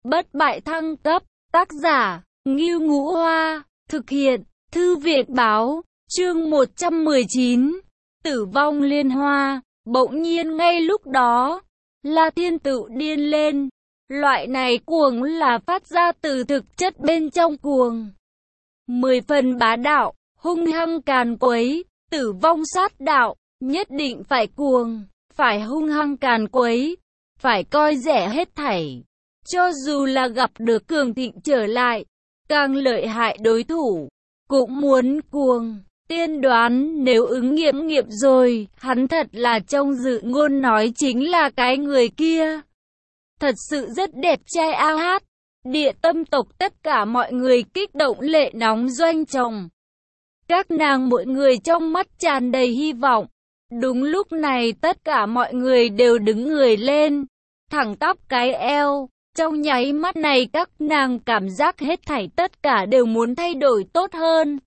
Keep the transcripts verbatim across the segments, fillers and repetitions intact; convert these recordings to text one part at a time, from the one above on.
bất bại thăng cấp, tác giả, Ngưu Ngũ Hoa, thực hiện, Thư viện báo, chương một trăm mười chín, tử vong liên hoa. Bỗng nhiên ngay lúc đó, La Thiên tự điên lên. Loại này cuồng là phát ra từ thực chất bên trong cuồng. Mười phần bá đạo, hung hăng càn quấy, tử vong sát đạo, nhất định phải cuồng, phải hung hăng càn quấy, phải coi rẻ hết thảy. Cho dù là gặp được cường thịnh trở lại, càng lợi hại đối thủ, cũng muốn cuồng. Tiên đoán nếu ứng nghiệm nghiệm rồi, hắn thật là trong dự ngôn nói chính là cái người kia. Thật sự rất đẹp trai a hát. Địa tâm tộc tất cả mọi người kích động lệ nóng doanh tròng. Các nàng mỗi người trong mắt tràn đầy hy vọng. Đúng lúc này tất cả mọi người đều đứng người lên, thẳng tắp cái eo. Trong nháy mắt này các nàng cảm giác hết thảy tất cả đều muốn thay đổi tốt hơn.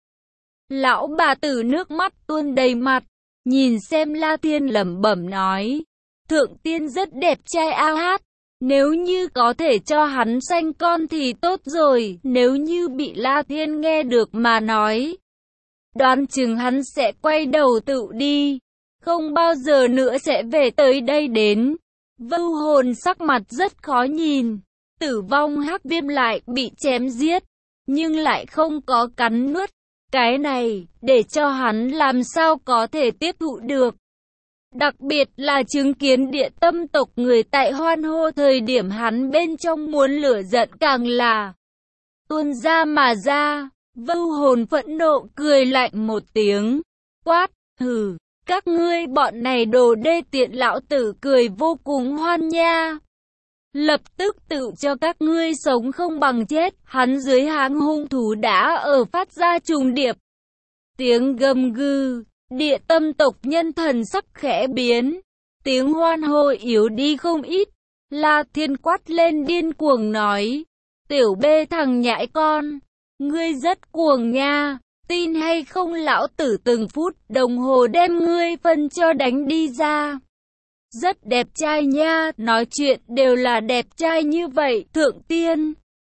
Lão bà tử nước mắt tuôn đầy mặt, nhìn xem La Thiên lẩm bẩm nói. Thượng tiên rất đẹp trai a hát. Nếu như có thể cho hắn sanh con thì tốt rồi. Nếu như bị La Thiên nghe được mà nói, đoán chừng hắn sẽ quay đầu tự đi, không bao giờ nữa sẽ về tới đây đến. Vưu Hồn sắc mặt rất khó nhìn. Tử vong hắc viêm lại bị chém giết, nhưng lại không có cắn nuốt. Cái này, để cho hắn làm sao có thể tiếp thụ được. Đặc biệt là chứng kiến địa tâm tộc người tại hoan hô thời điểm hắn bên trong muốn lửa giận càng là tuôn ra mà ra. Vưu Hồn phẫn nộ cười lạnh một tiếng, quát, hừ, các ngươi bọn này đồ đê tiện, lão tử cười vô cùng hoan nha. Lập tức tự cho các ngươi sống không bằng chết. Hắn dưới háng hung thú đã ở phát ra trùng điệp tiếng gầm gừ. Địa tâm tộc nhân thần sắc khẽ biến, tiếng hoan hô yếu đi không ít. La Thiên quát lên điên cuồng nói, tiểu bê thằng nhãi con, ngươi rất cuồng nha, tin hay không lão tử từng phút đồng hồ đem ngươi phân cho đánh đi ra. Rất đẹp trai nha, nói chuyện đều là đẹp trai như vậy, thượng tiên.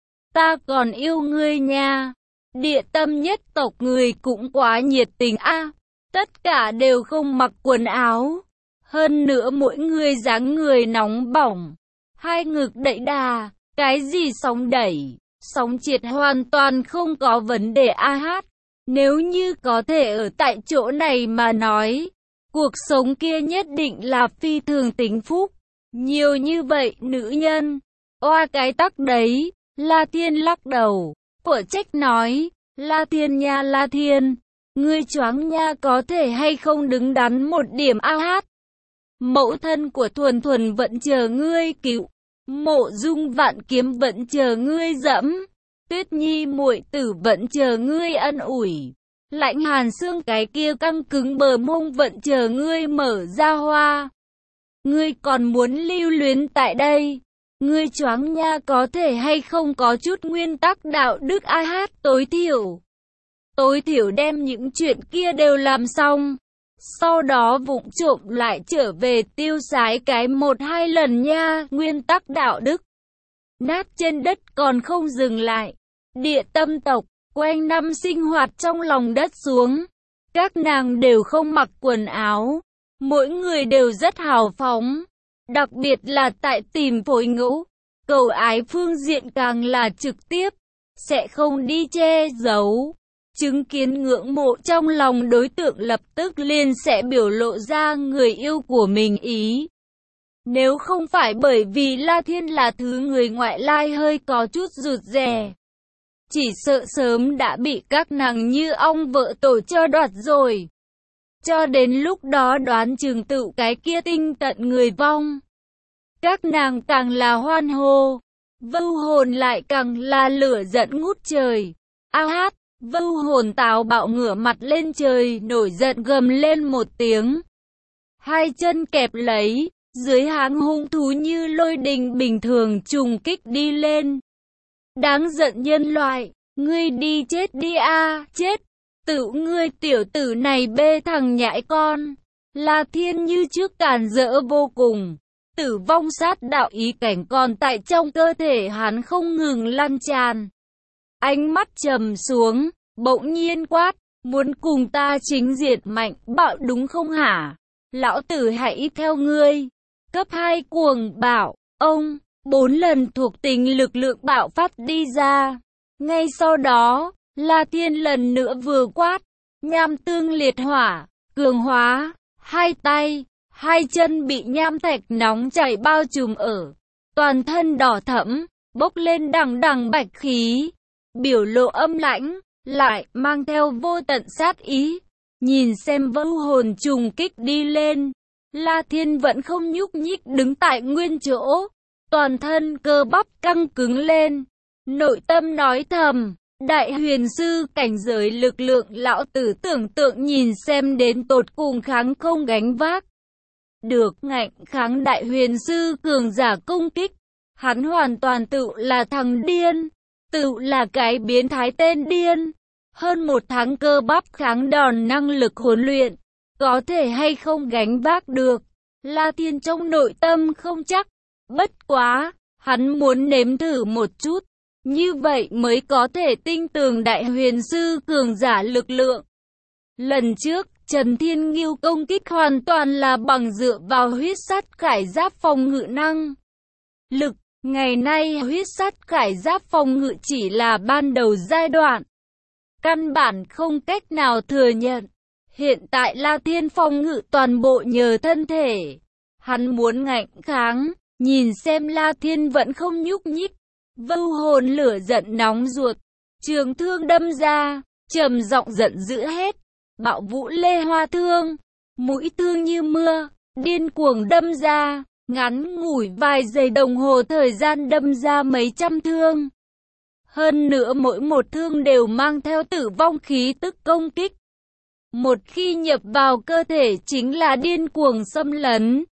Ta còn yêu ngươi nha. Địa tâm nhất tộc người cũng quá nhiệt tình a. À, tất cả đều không mặc quần áo. Hơn nữa mỗi người dáng người nóng bỏng, hai ngực đẩy đà, cái gì sóng đẩy, sóng triệt hoàn toàn không có vấn đề a hát. Nếu như có thể ở tại chỗ này mà nói, cuộc sống kia nhất định là phi thường tính phúc. Nhiều như vậy nữ nhân, oa cái tắc đấy. La Thiên lắc đầu, của trách nói, La Thiên nha La Thiên, ngươi choáng nha, có thể hay không đứng đắn một điểm a hát. Mẫu thân của Thuần Thuần vẫn chờ ngươi cứu, Mộ Dung Vạn Kiếm vẫn chờ ngươi dẫm, Tuyết Nhi muội tử vẫn chờ ngươi ân ủi. Lãnh Hàn Xương cái kia căng cứng bờ mông vẫn chờ ngươi mở ra hoa. Ngươi còn muốn lưu luyến tại đây? Ngươi choáng nha, có thể hay không có chút nguyên tắc đạo đức a hát, tối thiểu. Tối thiểu đem những chuyện kia đều làm xong. Sau đó vụng trộm lại trở về tiêu sái cái một hai lần nha, nguyên tắc đạo đức. Nát trên đất còn không dừng lại. Địa tâm tộc quanh năm sinh hoạt trong lòng đất xuống. Các nàng đều không mặc quần áo, mỗi người đều rất hào phóng. Đặc biệt là tại tìm phối ngẫu, cầu ái phương diện càng là trực tiếp, sẽ không đi che giấu. Chứng kiến ngưỡng mộ trong lòng đối tượng lập tức liền sẽ biểu lộ ra người yêu của mình ý. Nếu không phải bởi vì La Thiên là thứ người ngoại lai hơi có chút rụt rè, chỉ sợ sớm đã bị các nàng như ong vợ tổ cho đoạt rồi. Cho đến lúc đó đoán chừng tự cái kia tinh tận người vong. Các nàng càng là hoan hô, Vưu Hồn lại càng là lửa giận ngút trời. A hát, Vưu Hồn táo bạo ngửa mặt lên trời, nổi giận gầm lên một tiếng. Hai chân kẹp lấy, dưới háng hung thú như lôi đình bình thường trùng kích đi lên. Đáng giận nhân loại, ngươi đi chết đi a, à, chết. Tự ngươi tiểu tử này bê thằng nhãi con. La Thiên như trước càn rỡ vô cùng. Tử vong sát đạo ý cảnh còn tại trong cơ thể hắn không ngừng lan tràn. Ánh mắt trầm xuống, bỗng nhiên quát, muốn cùng ta chính diệt mạnh bạo đúng không hả? Lão tử hãy theo ngươi. Cấp hai cuồng bạo, ông, bốn lần thuộc tính lực lượng bạo phát đi ra. Ngay sau đó, La Thiên lần nữa vừa quát, nham tương liệt hỏa, cường hóa, hai tay, hai chân bị nham thạch nóng chảy bao trùm ở, toàn thân đỏ thẫm, bốc lên đằng đằng bạch khí, biểu lộ âm lãnh, lại mang theo vô tận sát ý. Nhìn xem vưu hồn trùng kích đi lên, La Thiên vẫn không nhúc nhích đứng tại nguyên chỗ, toàn thân cơ bắp căng cứng lên, nội tâm nói thầm, đại huyền sư cảnh giới lực lượng lão tử tưởng tượng nhìn xem đến tột cùng kháng không gánh vác. Được ngạnh kháng đại huyền sư cường giả công kích, hắn hoàn toàn tự là thằng điên, tự là cái biến thái tên điên. Hơn một tháng cơ bắp kháng đòn năng lực huấn luyện, có thể hay không gánh vác được, La Thiên trong nội tâm không chắc. Bất quá, hắn muốn nếm thử một chút, như vậy mới có thể tin tưởng đại huyền sư cường giả lực lượng. Lần trước, Trần Thiên Nghiêu công kích hoàn toàn là bằng dựa vào huyết sắt khải giáp phòng ngự năng lực. Ngày nay huyết sắt khải giáp phòng ngự chỉ là ban đầu giai đoạn, căn bản không cách nào thừa nhận. Hiện tại La Thiên phòng ngự toàn bộ nhờ thân thể. Hắn muốn ngạnh kháng, nhìn xem La Thiên vẫn không nhúc nhích. Vưu hồn lửa giận nóng ruột, trường thương đâm ra, trầm giọng giận dữ hết. Bạo vũ lê hoa thương, mũi thương như mưa, điên cuồng đâm ra, ngắn ngủi vài giây đồng hồ thời gian đâm ra mấy trăm thương. Hơn nữa mỗi một thương đều mang theo tử vong khí tức công kích. Một khi nhập vào cơ thể chính là điên cuồng xâm lấn.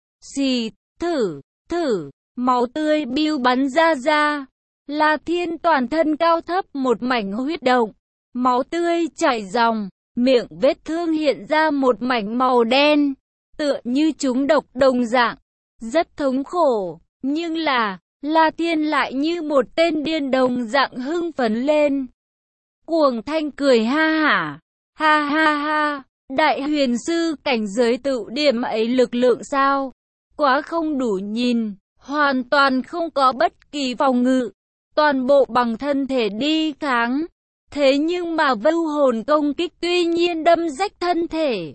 Xì, thử, thử, máu tươi biêu bắn ra ra. La Thiên toàn thân cao thấp một mảnh huyết động, máu tươi chảy ròng, miệng vết thương hiện ra một mảnh màu đen, tựa như trúng độc đồng dạng, rất thống khổ, nhưng là La Thiên lại như một tên điên đồng dạng hưng phấn lên. Cuồng thanh cười ha hả, ha ha ha, đại huyền sư cảnh giới tự điểm ấy lực lượng sao? Quá không đủ nhìn, hoàn toàn không có bất kỳ phòng ngự, toàn bộ bằng thân thể đi kháng. Thế nhưng mà vưu hồn công kích tuy nhiên đâm rách thân thể.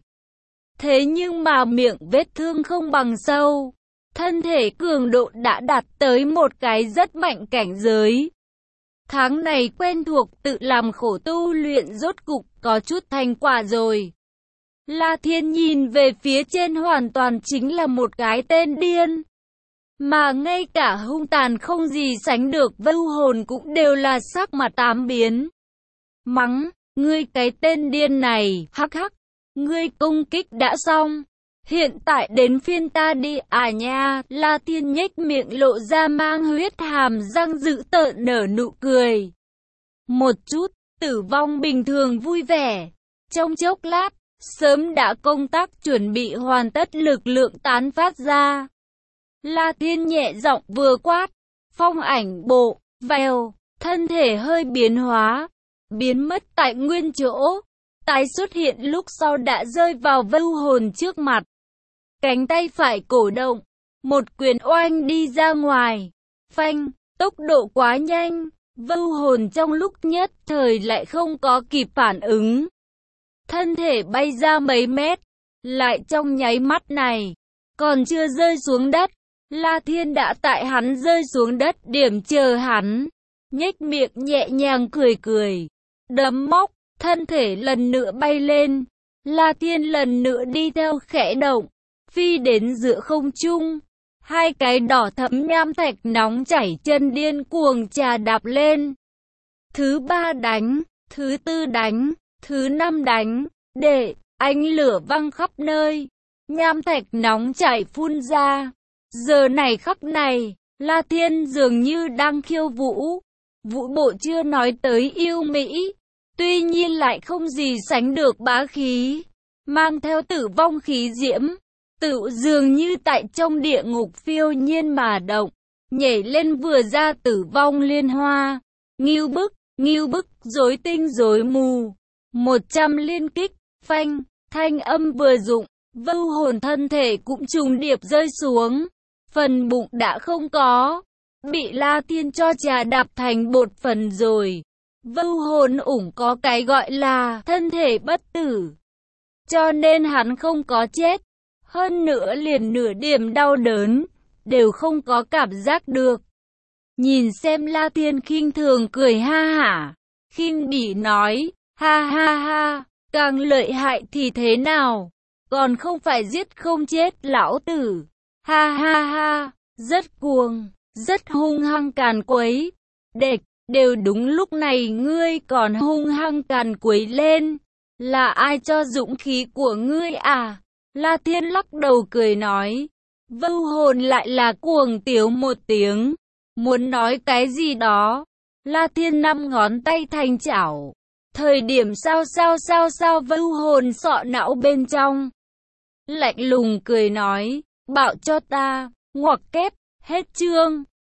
Thế nhưng mà miệng vết thương không bằng sâu. Thân thể cường độ đã đạt tới một cái rất mạnh cảnh giới. Tháng này quen thuộc tự làm khổ tu luyện rốt cục có chút thành quả rồi. La Thiên nhìn về phía trên hoàn toàn chính là một cái tên điên. Mà ngay cả hung tàn không gì sánh được vưu hồn cũng đều là sắc mặt tám biến. Mắng, ngươi cái tên điên này, hắc hắc, ngươi công kích đã xong. Hiện tại đến phiên ta đi à nha. La Thiên nhếch miệng lộ ra mang huyết hàm răng dữ tợn nở nụ cười. Một chút, tử vong bình thường vui vẻ. Trong chốc lát, sớm đã công tác chuẩn bị hoàn tất lực lượng tán phát ra. La Thiên nhẹ giọng vừa quát, phong ảnh bộ, vèo, thân thể hơi biến hóa, biến mất tại nguyên chỗ, tái xuất hiện lúc sau đã rơi vào vưu hồn trước mặt. Cánh tay phải cổ động, một quyền oanh đi ra ngoài, phanh, tốc độ quá nhanh, vưu hồn trong lúc nhất thời lại không có kịp phản ứng. Thân thể bay ra mấy mét, lại trong nháy mắt này, còn chưa rơi xuống đất, La Thiên đã tại hắn rơi xuống đất điểm chờ hắn, nhếch miệng nhẹ nhàng cười cười, đấm móc, thân thể lần nữa bay lên, La Thiên lần nữa đi theo khẽ động, phi đến giữa không trung, hai cái đỏ thẫm nham thạch nóng chảy chân điên cuồng trà đạp lên. Thứ ba đánh, thứ tư đánh, thứ năm đánh, để ánh lửa văng khắp nơi, nham thạch nóng chảy phun ra. Giờ này khắc này, La Thiên dường như đang khiêu vũ, vũ bộ chưa nói tới yêu mỹ, tuy nhiên lại không gì sánh được bá khí, mang theo tử vong khí diễm, tự dường như tại trong địa ngục phiêu nhiên mà động, nhảy lên vừa ra Tử Vong Liên Hoa. Ngưu bức, ngưu bức, rối tinh rối mù. Một trăm liên kích, phanh, thanh âm vừa dụng, vưu hồn thân thể cũng trùng điệp rơi xuống. Phần bụng đã không có, bị La Thiên cho trà đạp thành bột phần rồi. Vưu hồn ủng có cái gọi là thân thể bất tử, cho nên hắn không có chết. Hơn nữa liền nửa điểm đau đớn đều không có cảm giác được. Nhìn xem La Thiên khinh thường cười ha hả, khinh bỉ nói, ha ha ha, càng lợi hại thì thế nào, còn không phải giết không chết lão tử. Ha ha ha, rất cuồng, rất hung hăng càn quấy. Địch, đều đúng lúc này ngươi còn hung hăng càn quấy lên. Là ai cho dũng khí của ngươi à? La Thiên lắc đầu cười nói. Vưu hồn lại là cuồng tiếu một tiếng, muốn nói cái gì đó. La Thiên năm ngón tay thành chảo. Thời điểm sao sao sao sao vưu hồn sọ não bên trong. Lạnh lùng cười nói, bạo cho ta, ngoặc kép, hết chương.